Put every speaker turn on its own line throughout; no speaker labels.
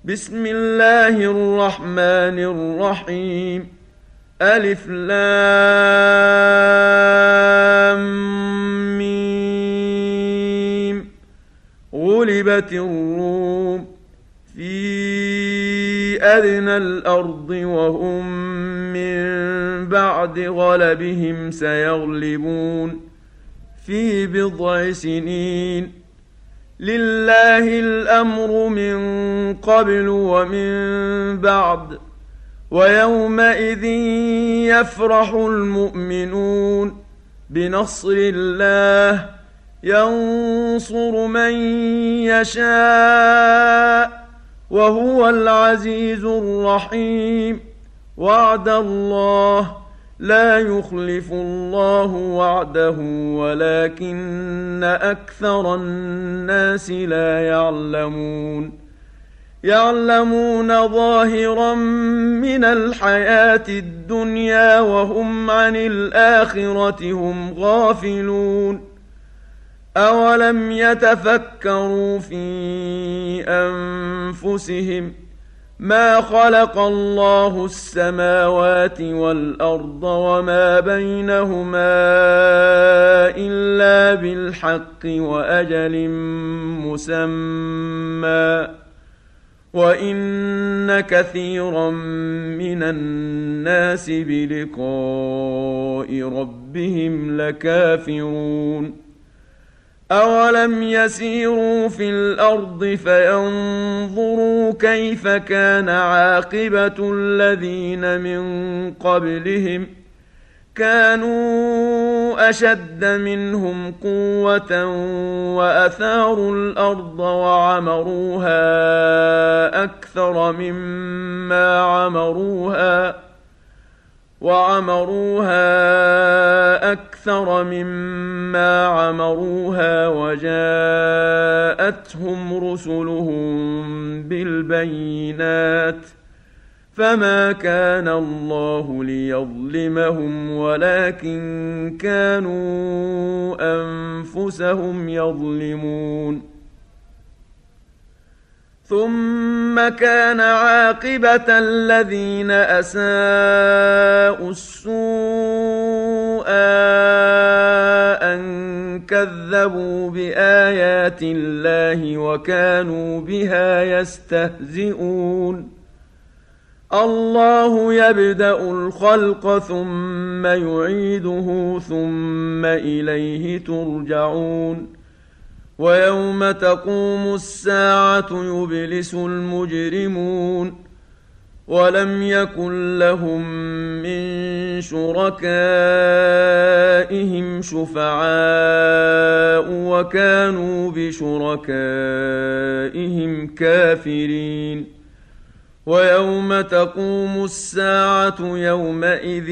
بسم الله الرحمن الرحيم. ألف لام ميم. غلبت الروم في أدنى الأرض وهم من بعد غلبهم سيغلبون في بضع سنين. لله الأمر من قبل ومن بعد، ويومئذ يفرح المؤمنون بنصر الله ينصر من يشاء وهو العزيز الرحيم. وعد الله لا يخلف الله وعده ولكن أكثر الناس لا يعلمون ظاهرا من الحياة الدنيا وهم عن الآخرة هم غافلون. أولم يتفكروا في أنفسهم ما خلق الله السماوات والأرض وما بينهما إلا بالحق وأجل مسمى، وإن كثيرا من الناس بلقاء ربهم لكافرون. أولم يسيروا في الأرض فينظروا كيف كان عاقبة الذين من قبلهم كانوا أشد منهم قوة وأثاروا الأرض وعمروها أكثر مما عمروها وجاءتهم رسلهم بالبينات، فما كان الله ليظلمهم ولكن كانوا أنفسهم يظلمون. ثم كان عاقبة الذين أساءوا السوء أن كذبوا بآيات الله وكانوا بها يستهزئون. الله يبدأ الخلق ثم يعيده ثم إليه ترجعون. ويوم تقوم الساعة يبلس المجرمون ولم يكن لهم من شركائهم شفعاء وكانوا بشركائهم كافرين. ويوم تقوم الساعة يومئذ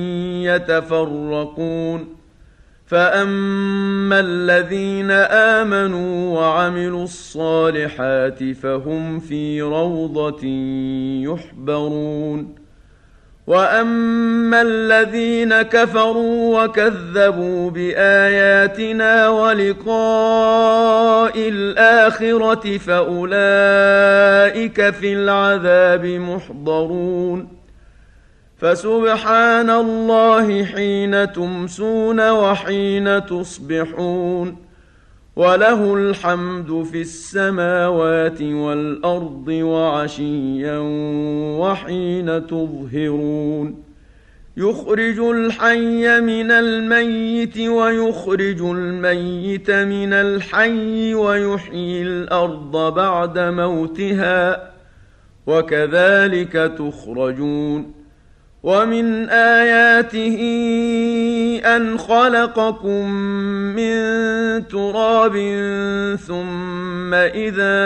يتفرقون، فأما الذين آمنوا وعملوا الصالحات فهم في روضة يحبرون. وأما الذين كفروا وكذبوا بآياتنا ولقاء الآخرة فأولئك في العذاب محضرون. فسبحان الله حين تمسون وحين تصبحون، وله الحمد في السماوات والأرض وعشيا وحين تظهرون. يخرج الحي من الميت ويخرج الميت من الحي ويحيي الأرض بعد موتها وكذلك تخرجون. ومن آياته أن خلقكم من تراب ثم إذا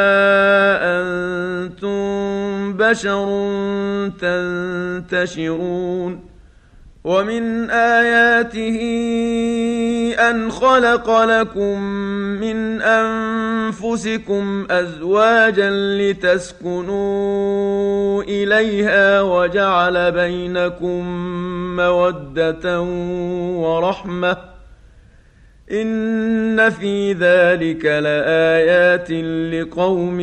أنتم بشر تنتشرون. ومن آياته أن خلق لكم من أنفسكم أزواجا لتسكنوا إليها وجعل بينكم مودة ورحمة إن في ذلك لآيات لقوم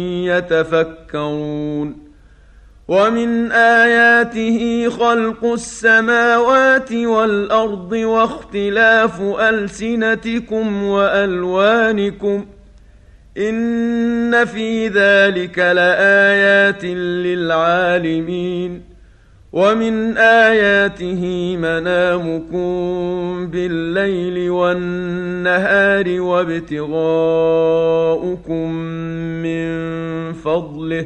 يتفكرون. ومن آياته خلق السماوات والأرض واختلاف ألسنتكم وألوانكم إن في ذلك لآيات للعالمين. ومن آياته منامكم بالليل والنهار وابتغاؤكم من فضله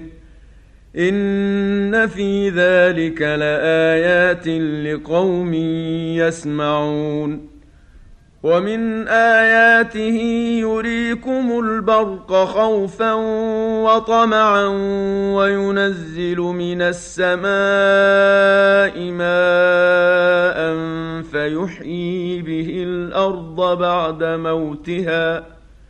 إن في ذلك لآيات لقوم يسمعون. ومن آياته يريكم البرق خوفا وطمعا وينزل من السماء ماء فيحيي به الأرض بعد موتها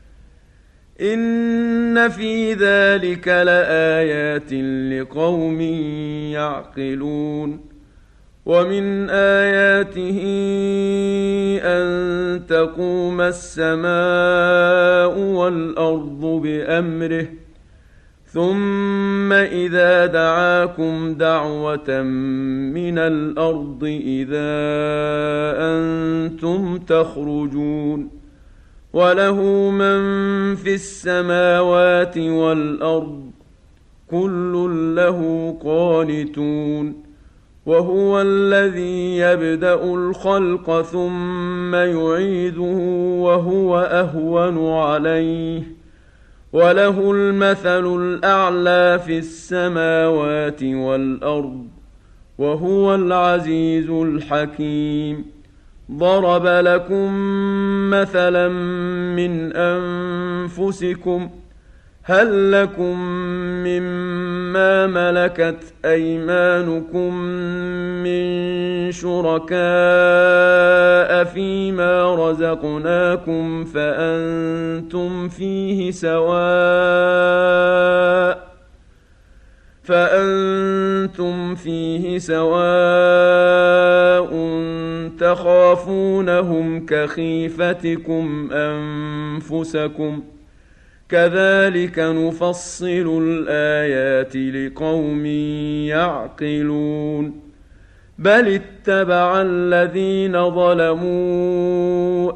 إن في ذلك لآيات لقوم يعقلون. ومن آياته أن تقوم السماء والأرض بأمره ثم إذا دعاكم دعوة من الأرض إذا أنتم تخرجون. وله من في السماوات والأرض كل له قانتون. وهو الذي يبدأ الخلق ثم يعيده وهو أهون عليه وله المثل الأعلى في السماوات والأرض وهو العزيز الحكيم. ضرب لكم مثلا من أنفسكم هل لكم مما ملكت أيمانكم من شركاء فيما رزقناكم فأنتم فيه سواء تخافونهم كخيفتكم أنفسكم كذلك نفصل الآيات لقوم يعقلون. بل اتبع الذين ظلموا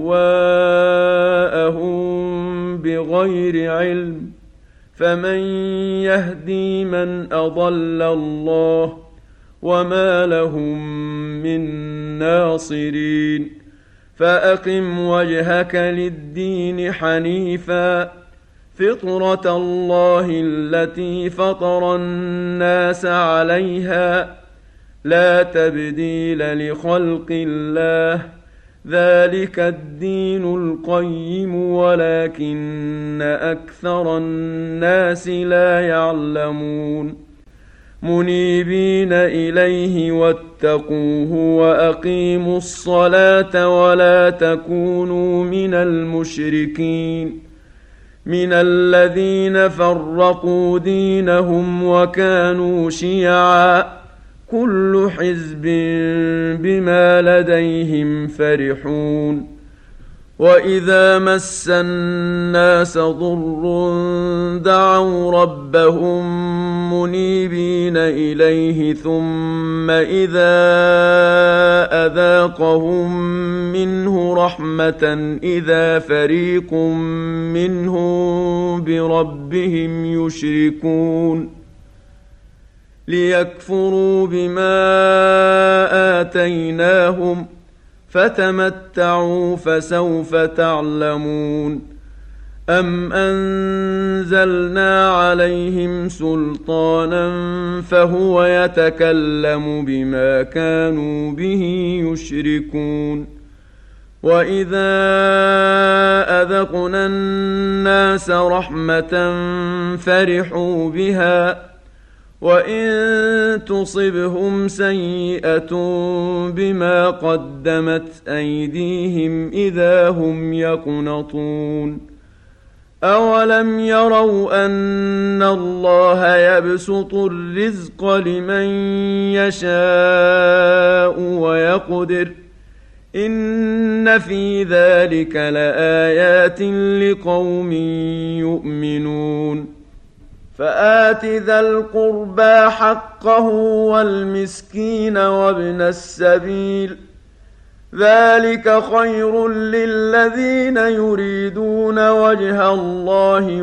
أهواءهم بغير علم فمن يهدي من أضل الله وما لهم من ناصرين. فأقم وجهك للدين حنيفا فطرة الله التي فطر الناس عليها لا تبديل لخلق الله ذلك الدين القيم ولكن أكثر الناس لا يعلمون. منيبين إليه واتقوه وأقيموا الصلاة ولا تكونوا من المشركين من الذين فرقوا دينهم وكانوا شيعا كل حزب بما لديهم فرحون. وإذا مس الناس ضر دعوا ربهم منيبين إليه ثم إذا أذاقهم منه رحمة إذا فريق منهم بربهم يشركون ليكفروا بما آتيناهم فتمتعوا فسوف تعلمون. أم أنزلنا عليهم سلطانا فهو يتكلم بما كانوا به يشركون. وإذا أذقنا الناس رحمة فرحوا بها وإن تصبهم سيئة بما قدمت أيديهم إذا هم يقنطون. أولم يروا أن الله يبسط الرزق لمن يشاء ويقدر إن في ذلك لآيات لقوم يؤمنون فآت ذا القربى حقه والمسكين وابن السبيل ذلك خير للذين يريدون وجه الله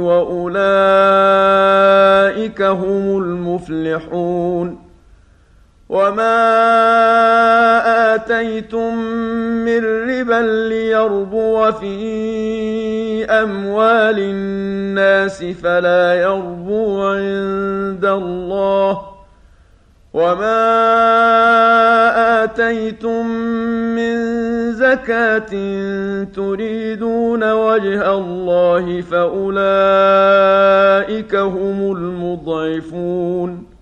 وأولئك هم المفلحون وما آتيتم من ربا ليربو في أموال الناس فلا يربو عند الله وما آتيتم من زكاة تريدون وجه الله فأولئك هم المضعفون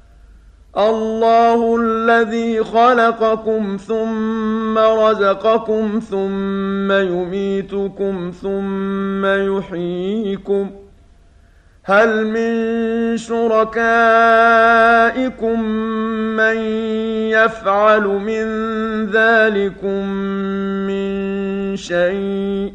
الله الذي خلقكم ثم رزقكم ثم يميتكم ثم يحييكم هل من شركائكم من يفعل من ذلكم من شيء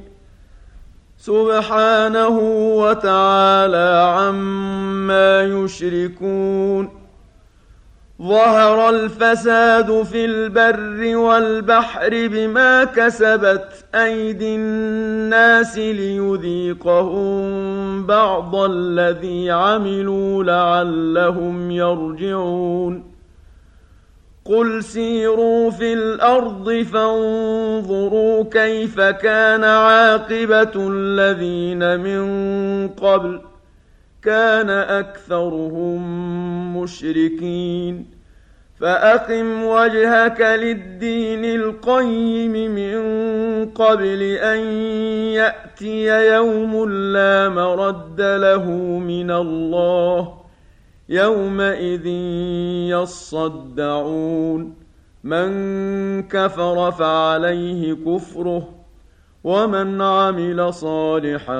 سبحانه وتعالى عما يشركون ظهر الفساد في البر والبحر بما كسبت أيدي الناس ليذيقهم بعض الذي عملوا لعلهم يرجعون قل سيروا في الأرض فانظروا كيف كان عاقبة الذين من قبل كان أكثرهم مشركين فأقم وجهك للدين القيم من قبل أن يأتي يوم لا مرد له من الله يومئذ يصدعون من كفر فعليه كفره ومن عمل صالحا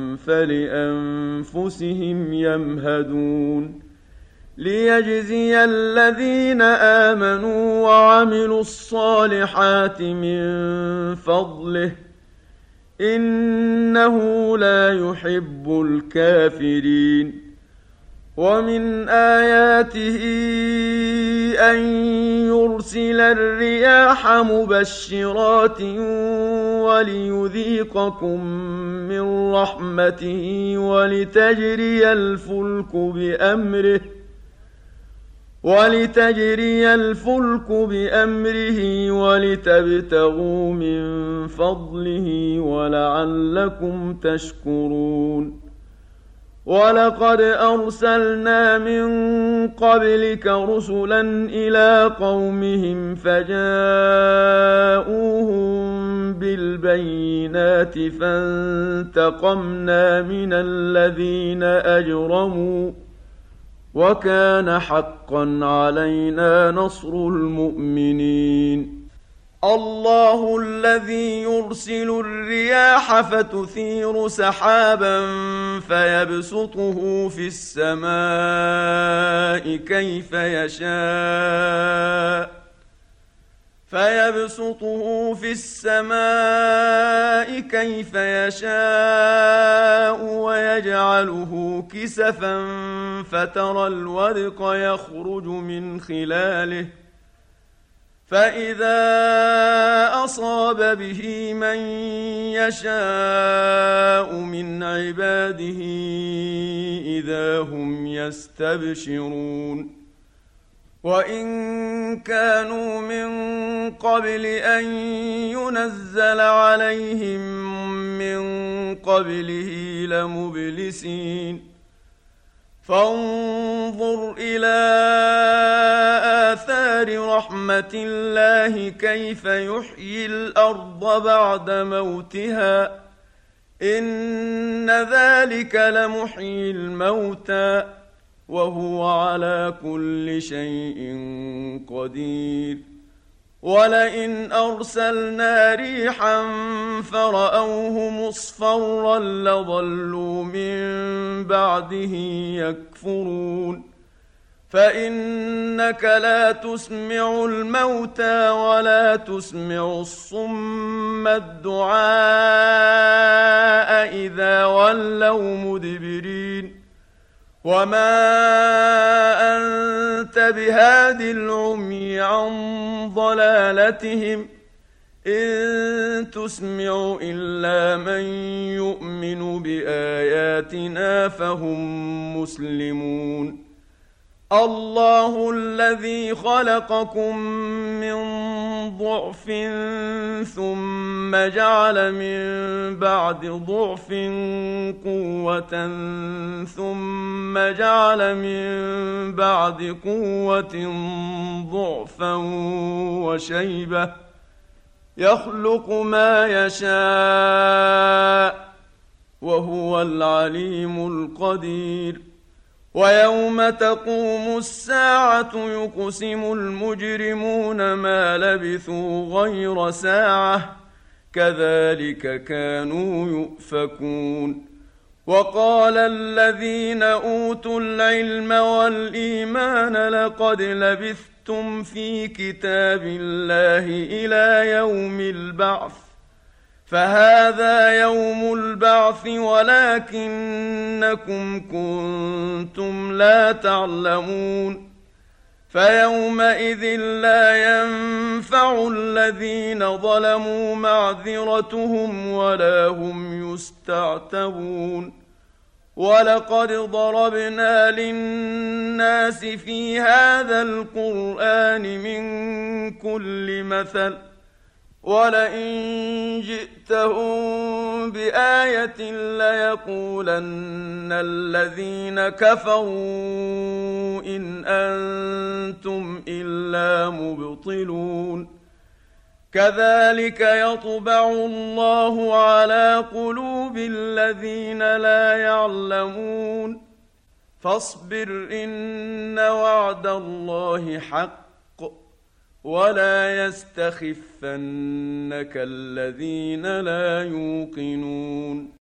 فلأنفسهم يمهدون ليجزي الذين آمنوا وعملوا الصالحات من فضله إنه لا يحب الكافرين ومن آياته أن يرسل الرياح مبشرات وليذيقكم من رحمته ولتجري الفلك بأمره ولتبتغوا من فضله ولعلكم تشكرون ولقد أرسلنا من قبلك رسلا إلى قومهم فجاءوهم بالبينات فانتقمنا من الذين أجرموا وكان حقا علينا نصر المؤمنين الله الذي يرسل الرياح فتثير سحابا فيبسطه في السماء كيف يشاء ويجعله كسفا فترى الودق يخرج من خلاله فإذا أصاب به من يشاء من عباده إذا هم يستبشرون وإن كانوا من قبل أن ينزل عليهم من قبله لمبلسين فانظر إلى آثار رحمة الله كيف يحيي الأرض بعد موتها إن ذلك لمحيي الموتى وهو على كل شيء قدير ولئن أرسلنا ريحا فرأوه مصفرا لظلوا من بعده يكفرون فإنك لا تسمع الموتى ولا تسمع الصم الدعاء إذا ولوا مدبرين وما أنت بهاد العمي عن ضلالتهم إن تسمع إلا من يؤمن بآياتنا فهم مسلمون الله الذي خلقكم من ضعف ثم جعل من بعد ضعف قوة ثم جعل من بعد قوة ضعفا وشيبة يخلق ما يشاء وهو العليم القدير ويوم تقوم الساعة يقسم المجرمون ما لبثوا غير ساعة كذلك كانوا يؤفكون وقال الذين أوتوا العلم والإيمان لقد لبثتم في كتاب الله إلى يوم البعث فهذا يوم البعث ولكنكم كنتم لا تعلمون فيومئذ لا ينفع الذين ظلموا معذرتهم ولا هم يستعتبون ولقد ضربنا للناس في هذا القرآن من كل مثل ولئن جئتهم بآية ليقولن الذين كفروا إن أنتم إلا مبطلون كذلك يطبع الله على قلوب الذين لا يعلمون فاصبر إن وعد الله حق ولا يستخفنك الذين لا يوقنون